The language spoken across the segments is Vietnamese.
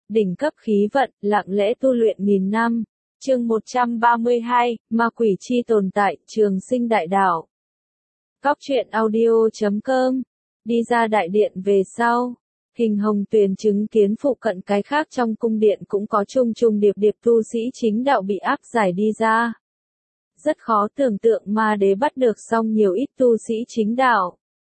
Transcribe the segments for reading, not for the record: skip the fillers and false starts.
đỉnh cấp khí vận, lặng lẽ tu luyện nghìn năm. Chương 132, Ma quỷ chi tồn tại, trường sinh đại đạo. Cóc truyện audio.com. Đi ra đại điện về sau, Hình Hồng Tuyền chứng kiến phụ cận cái khác trong cung điện cũng có trùng trùng điệp điệp tu sĩ chính đạo bị áp giải đi ra. Rất khó tưởng tượng Ma Đế bắt được xong nhiều ít tu sĩ chính đạo.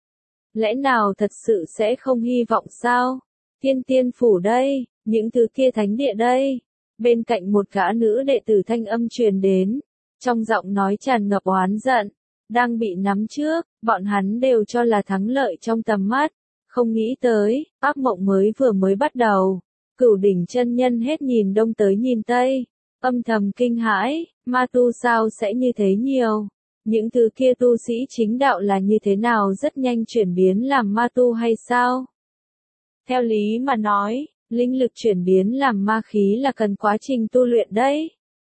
Lẽ nào thật sự sẽ không hy vọng sao? Tiên Tiên phủ đây, những thứ kia thánh địa đây. Bên cạnh một gã nữ đệ tử thanh âm truyền đến, trong giọng nói tràn ngập oán giận. Đang bị nắm trước, bọn hắn đều cho là thắng lợi trong tầm mắt. Không nghĩ tới, ác mộng mới bắt đầu. Cửu đỉnh chân nhân hết nhìn đông tới nhìn tây, âm thầm kinh hãi, ma tu sao sẽ như thế nhiều? Những thứ kia tu sĩ chính đạo là như thế nào rất nhanh chuyển biến làm ma tu hay sao? Theo lý mà nói, linh lực chuyển biến làm ma khí là cần quá trình tu luyện đấy.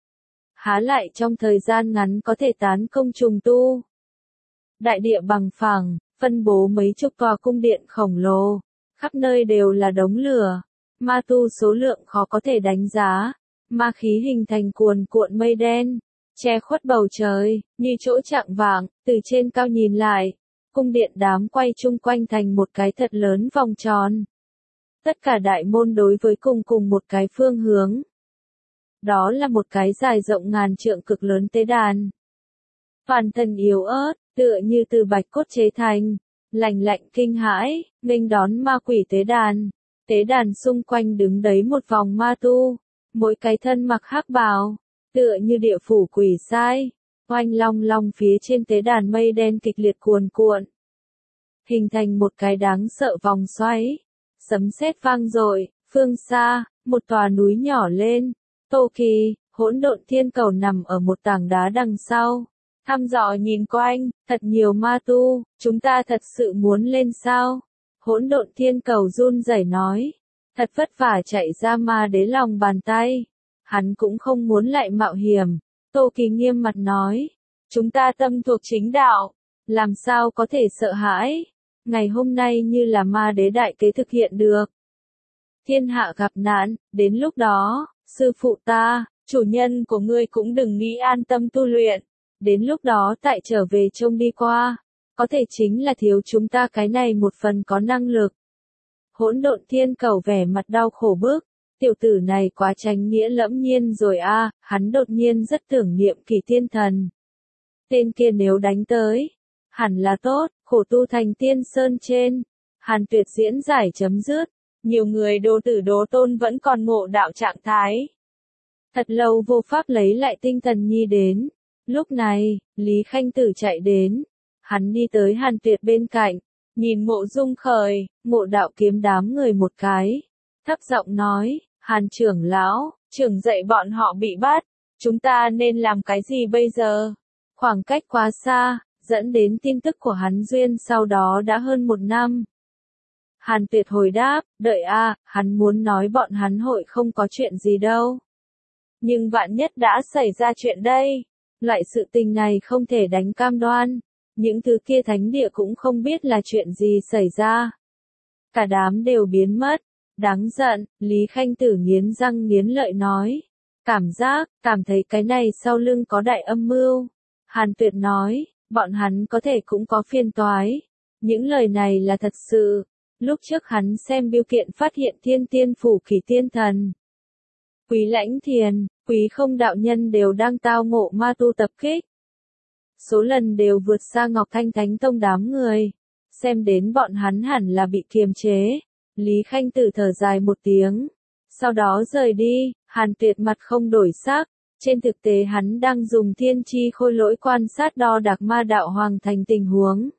Há lại trong thời gian ngắn có thể tán công trùng tu. Đại địa bằng phẳng, phân bố mấy chục tòa cung điện khổng lồ, khắp nơi đều là đống lửa, ma tu số lượng khó có thể đánh giá, ma khí hình thành cuồn cuộn mây đen, che khuất bầu trời, như chỗ chạng vạng, từ trên cao nhìn lại, cung điện đám quay chung quanh thành một cái thật lớn vòng tròn. Tất cả đại môn đối với cùng một cái phương hướng. Đó là một cái dài rộng ngàn trượng cực lớn tế đàn. Toàn thân yếu ớt, tựa như từ bạch cốt chế thành, lạnh lạnh kinh hãi, nghênh đón ma quỷ tế đàn. Tế đàn xung quanh đứng đấy một vòng ma tu, mỗi cái thân mặc hắc bào, tựa như địa phủ quỷ sai, oanh long long phía trên tế đàn mây đen kịch liệt cuồn cuộn, hình thành một cái đáng sợ vòng xoáy. Sấm sét vang dội, phương xa, một tòa núi nhỏ lên, Tô Kỳ, Hỗn Độn Thiên Cầu nằm ở một tảng đá đằng sau. Thăm dò nhìn quanh, thật nhiều ma tu, chúng ta thật sự muốn lên sao? Hỗn Độn Thiên Cầu run rẩy nói, thật vất vả chạy ra Ma Đế lòng bàn tay. Hắn cũng không muốn lại mạo hiểm. Tô Kỳ nghiêm mặt nói, chúng ta tâm thuộc chính đạo, làm sao có thể sợ hãi? Ngày hôm nay như là Ma Đế đại kế thực hiện được. Thiên hạ gặp nạn, đến lúc đó, sư phụ ta, chủ nhân của ngươi cũng đừng nghĩ an tâm tu luyện. Đến lúc đó tại trở về trông đi qua, có thể chính là thiếu chúng ta cái này một phần có năng lực. Hỗn Độn Thiên Cầu vẻ mặt đau khổ bức, tiểu tử này quá tránh nghĩa lẫm nhiên rồi a, hắn đột nhiên rất tưởng niệm Kỳ Thiên Thần. Tên kia nếu đánh tới, hẳn là tốt, khổ tu thành Tiên Sơn trên. Hàn Tuyệt diễn giải chấm dứt, nhiều người đồ tử đố tôn vẫn còn ngộ đạo trạng thái. Thật lâu vô pháp lấy lại tinh thần nhi đến. Lúc này, Lý Khanh Tử chạy đến, hắn đi tới Hàn Tuyệt bên cạnh, nhìn Mộ Dung Khởi, Ngộ Đạo Kiếm đám người một cái, thấp giọng nói, Hàn trưởng lão, trưởng dạy bọn họ bị bắt, chúng ta nên làm cái gì bây giờ? Khoảng cách quá xa, dẫn đến tin tức của hắn duyên sau đó đã hơn 1 năm. Hàn Tuyệt hồi đáp, đợi hắn muốn nói bọn hắn hội không có chuyện gì đâu. Nhưng vạn nhất đã xảy ra chuyện đây. Loại sự tình này không thể đánh cam đoan, những thứ kia thánh địa cũng không biết là chuyện gì xảy ra. Cả đám đều biến mất, đáng giận, Lý Khanh Tử nghiến răng nghiến lợi nói. Cảm thấy cái này sau lưng có đại âm mưu. Hàn Tuyệt nói, bọn hắn có thể cũng có phiền toái. Những lời này là thật sự, lúc trước hắn xem bưu kiện phát hiện Thiên Tiên phủ Kỳ Thiên Thần. Quý Lãnh Thiền, Quý Không đạo nhân đều đang tao ngộ ma tu tập kích. Số lần đều vượt xa Ngọc Thanh Thánh Tông đám người. Xem đến bọn hắn hẳn là bị kiềm chế. Lý Khanh Tử thở dài một tiếng. Sau đó rời đi, Hàn Tuyệt mặt không đổi sắc. Trên thực tế hắn đang dùng thiên chi khôi lỗi quan sát đo đạc ma đạo hoàng thành tình huống.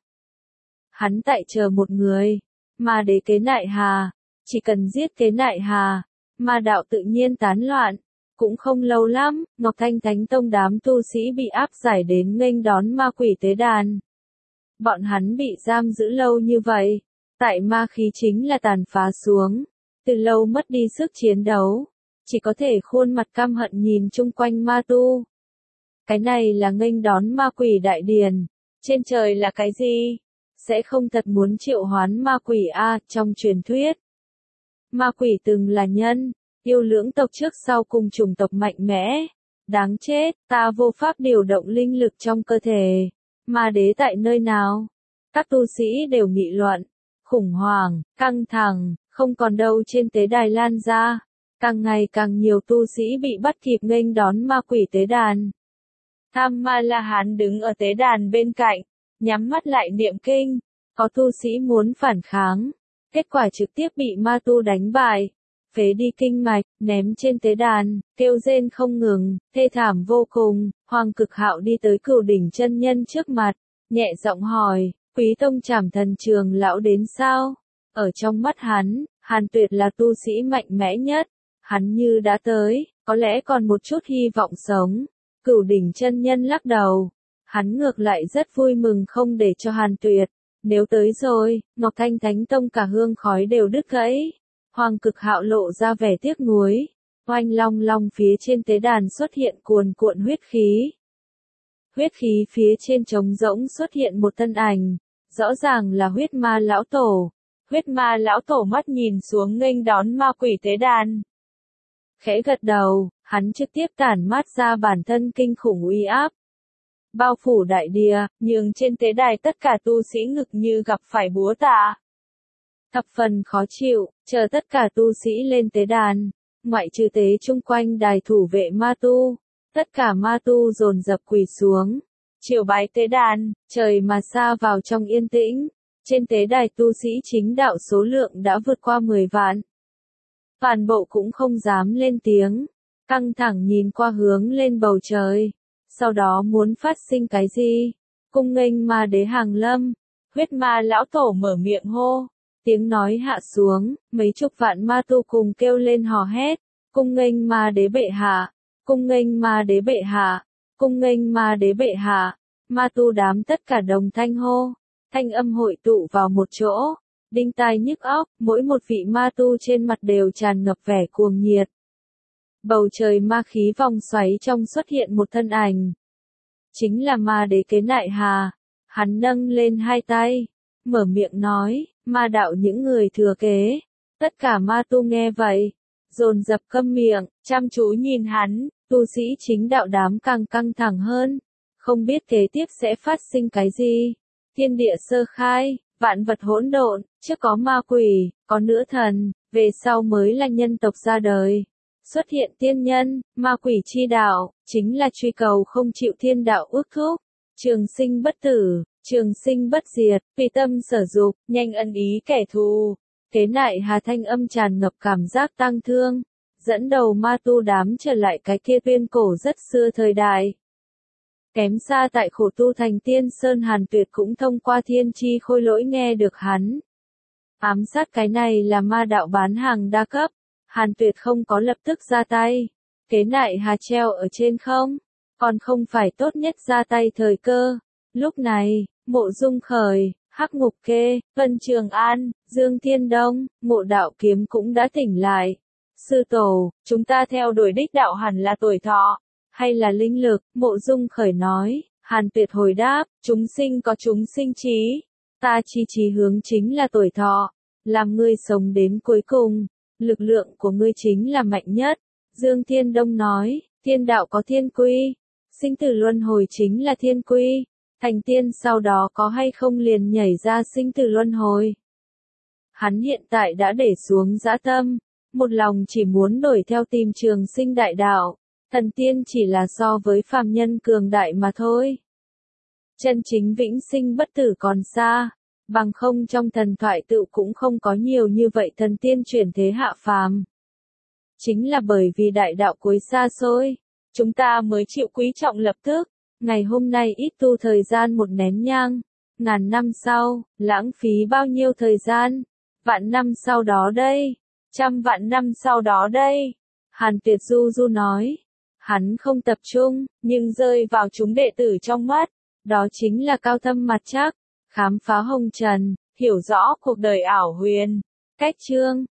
Hắn tại chờ một người. Ma Đế kế nại hà. Chỉ cần giết kế nại hà, ma đạo tự nhiên tán loạn. Cũng không lâu lắm, Ngọc Thanh Thánh Tông đám tu sĩ bị áp giải đến nghênh đón ma quỷ tế đàn. Bọn hắn bị giam giữ lâu như vậy, tại ma khí chính là tàn phá xuống, từ lâu mất đi sức chiến đấu, chỉ có thể khuôn mặt căm hận nhìn chung quanh ma tu. Cái này là nghênh đón ma quỷ đại điền, trên trời là cái gì? Sẽ không thật muốn triệu hoán ma quỷ trong truyền thuyết. Ma quỷ từng là nhân, Yêu lưỡng tộc trước sau cùng chủng tộc mạnh mẽ. Đáng chết, ta vô pháp điều động linh lực trong cơ thể. Ma đế tại nơi nào? Các tu sĩ đều nghị luận. Khủng hoảng, căng thẳng, không còn đâu trên tế đài lan ra. Càng ngày càng nhiều tu sĩ bị bắt kịp nghênh đón ma quỷ tế đàn. Tham Ma La Hán đứng ở tế đàn bên cạnh, nhắm mắt lại niệm kinh. Có tu sĩ muốn phản kháng. Kết quả trực tiếp bị ma tu đánh bại. Phế đi kinh mạch, ném trên tế đàn, kêu rên không ngừng, thê thảm vô cùng. Hoàng Cực Hạo đi tới Cửu Đỉnh chân nhân trước mặt, nhẹ giọng hỏi, Quý tông Trảm Thần Trường lão đến sao? Ở trong mắt hắn, Hàn Tuyệt là tu sĩ mạnh mẽ nhất. Hắn như đã tới, có lẽ còn một chút hy vọng sống. Cửu Đỉnh chân nhân lắc đầu. Hắn ngược lại rất vui mừng không để cho Hàn Tuyệt. Nếu tới rồi, Ngọc Thanh Thánh Tông cả hương khói đều đứt gãy. Hoàng Cực Hạo lộ ra vẻ tiếc nuối. Oanh long long phía trên tế đàn xuất hiện cuồn cuộn huyết khí. Huyết khí phía trên trống rỗng xuất hiện một thân ảnh. Rõ ràng là huyết ma lão tổ. Huyết ma lão tổ mắt nhìn xuống nghênh đón ma quỷ tế đàn. Khẽ gật đầu, hắn trực tiếp tản mát ra bản thân kinh khủng uy áp. Bao phủ đại địa, nhường trên tế đài tất cả tu sĩ ngực như gặp phải búa tạ. Thập phần khó chịu, chờ tất cả tu sĩ lên tế đàn, ngoại trừ tế chung quanh đài thủ vệ ma tu, tất cả ma tu dồn dập quỳ xuống, triều bái tế đàn, trời mà xa vào trong yên tĩnh, trên tế đài tu sĩ chính đạo số lượng đã vượt qua 10 vạn. Toàn bộ cũng không dám lên tiếng, căng thẳng nhìn qua hướng lên bầu trời, sau đó muốn phát sinh cái gì, cung nghênh ma đế hàng lâm, huyết ma lão tổ mở miệng hô. Tiếng nói hạ xuống, mấy chục vạn ma tu cùng kêu lên hò hét, cung nghênh ma đế bệ hạ, cung nghênh ma đế bệ hạ, cung nghênh ma đế bệ hạ, ma tu đám tất cả đồng thanh hô, thanh âm hội tụ vào một chỗ, đinh tai nhức óc, mỗi một vị ma tu trên mặt đều tràn ngập vẻ cuồng nhiệt. Bầu trời ma khí vòng xoáy trong xuất hiện một thân ảnh. Chính là ma đế Kế Nại Hà, hắn nâng lên hai tay, mở miệng nói, ma đạo những người thừa kế. Tất cả ma tu nghe vậy, dồn dập câm miệng, chăm chú nhìn hắn, tu sĩ chính đạo đám càng căng thẳng hơn. Không biết kế tiếp sẽ phát sinh cái gì. Thiên địa sơ khai, vạn vật hỗn độn, trước có ma quỷ, có nữ thần, về sau mới là nhân tộc ra đời. Xuất hiện tiên nhân, ma quỷ chi đạo, chính là truy cầu không chịu thiên đạo ước thúc. Trường sinh bất tử, trường sinh bất diệt, tùy tâm sở dục, nhanh ân ý kẻ thù. Kế Nại Hà thanh âm tràn ngập cảm giác tang thương, dẫn đầu ma tu đám trở lại cái kia tuyên cổ rất xưa thời đại. Kém xa tại khổ tu thành tiên Sơn Hàn Tuyệt cũng thông qua thiên chi khôi lỗi nghe được hắn. Ám sát cái này là ma đạo bán hàng đa cấp, Hàn Tuyệt không có lập tức ra tay. Kế Nại Hà treo ở trên không, còn không phải tốt nhất ra tay thời cơ. Lúc này, Mộ Dung Khởi, Hắc Ngục Kê, Vân Trường An, Dương Thiên Đông, Mộ Đạo Kiếm cũng đã tỉnh lại. Sư tổ, chúng ta theo đuổi đích đạo hẳn là tuổi thọ, hay là linh lực? Mộ Dung Khởi nói. Hàn Tuyệt hồi đáp, chúng sinh có chúng sinh trí, ta chí hướng chính là tuổi thọ, làm ngươi sống đến cuối cùng, lực lượng của ngươi chính là mạnh nhất. Dương Thiên Đông nói, thiên đạo có thiên quy, sinh tử luân hồi chính là thiên quy, thành tiên sau đó có hay không liền nhảy ra sinh tử luân hồi. Hắn hiện tại đã để xuống dã tâm, một lòng chỉ muốn đuổi theo tìm trường sinh đại đạo, thần tiên chỉ là so với phàm nhân cường đại mà thôi. Chân chính vĩnh sinh bất tử còn xa, bằng không trong thần thoại tự cũng không có nhiều như vậy thần tiên chuyển thế hạ phàm. Chính là bởi vì đại đạo cuối xa xôi, chúng ta mới chịu quý trọng lập tức. Ngày hôm nay ít tu thời gian một nén nhang, ngàn năm sau, lãng phí bao nhiêu thời gian, vạn năm sau đó đây, trăm vạn năm sau đó đây. Hàn Tuyệt du du nói, hắn không tập trung, nhưng rơi vào chúng đệ tử trong mắt, đó chính là cao thâm mặt chắc, khám phá hồng trần, hiểu rõ cuộc đời ảo huyền. Cách chương